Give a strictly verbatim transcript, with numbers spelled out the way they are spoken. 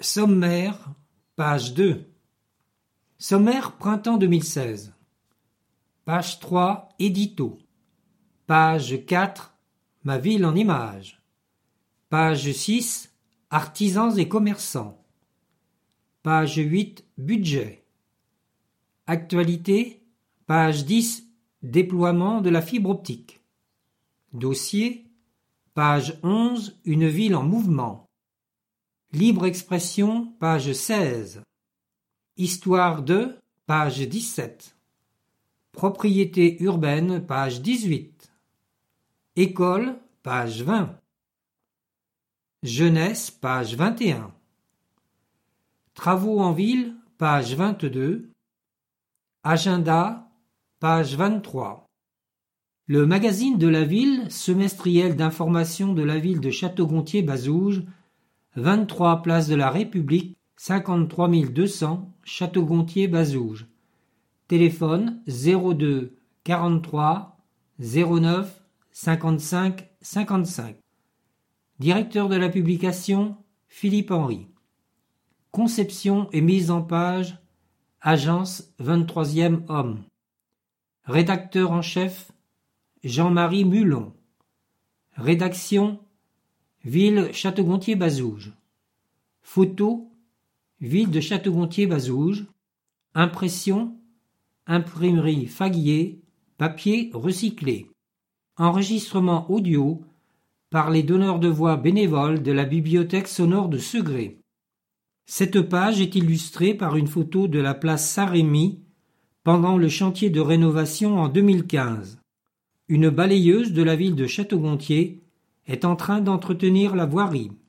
Sommaire, page deux. Sommaire printemps deux mille seize. Page trois, édito. Page quatre, ma ville en images. Page six, artisans et commerçants. Page huit, budget. Actualité, page dix, déploiement de la fibre optique. Dossier, page onze, une ville en mouvement. Libre expression, page seize. Histoire de, page dix-sept. Propriété urbaine, page dix-huit. École, page vingt. Jeunesse, page vingt et un. Travaux en ville, page vingt-deux. Agenda, page vingt-trois. Le magazine de la ville, semestriel d'information de la ville de Château-Gontier-Bazouges, vingt-trois place de la République, cinquante-trois mille deux cents, Château-Gontier-Bazouges. Téléphone zéro deux quarante-trois zéro neuf cinquante-cinq cinquante-cinq. Directeur de la publication, Philippe Henry. Conception et mise en page, Agence vingt-troisième Homme. Rédacteur en chef, Jean-Marie Mulon. Rédaction, Ville Château-Gontier-Bazouges. Photo, Ville de Château-Gontier-Bazouges. Impression, Imprimerie Faguier, papier recyclé. Enregistrement audio par les donneurs de voix bénévoles de la bibliothèque sonore de Segré. Cette page est illustrée par une photo de la place Saint-Rémy pendant le chantier de rénovation en deux mille quinze. Une balayeuse de la ville de Château-Gontier est en train d'entretenir la voirie.